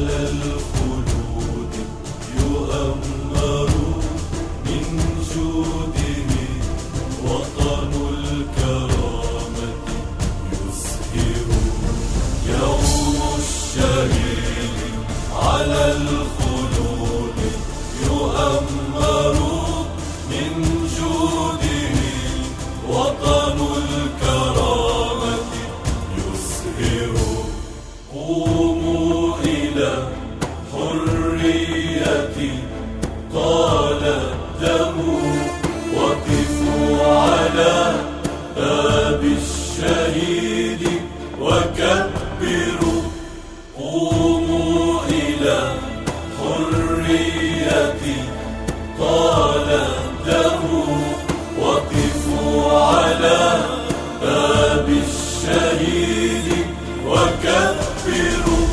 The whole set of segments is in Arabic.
على الخلود يؤمر من جوده وطن الكرامة يزهر. يوم الشهيد على الخلود يؤمر من جوده وطن الكرامة يزهر. قوموا إلى حريتي طال الدم وقفوا على باب الشهيد وكبروا. قوموا إلى حريتي طال الدم وقفوا على باب الشهيد وكبروا.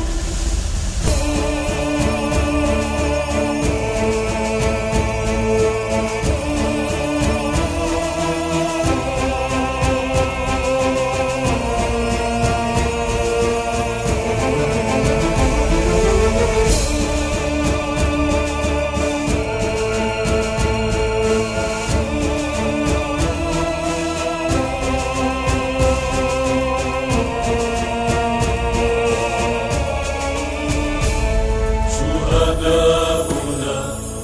شهداؤنا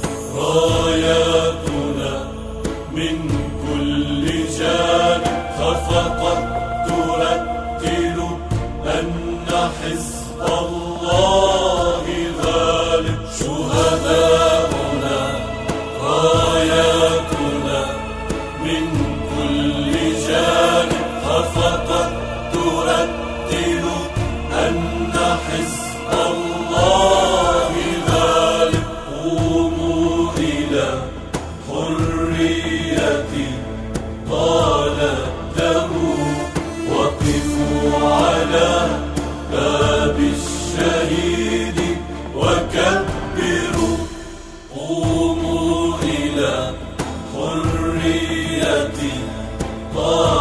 راياتنا من كل جانب خفقت ترتل أن حزب الله غالب. شهداؤنا راياتنا من كل جانب خفقت ترتل أن حزب الله غالب. قوموا إلى حريتي طال الدم وقفوا على باب الشهيد وكبروا. قوموا إلى حريتي طال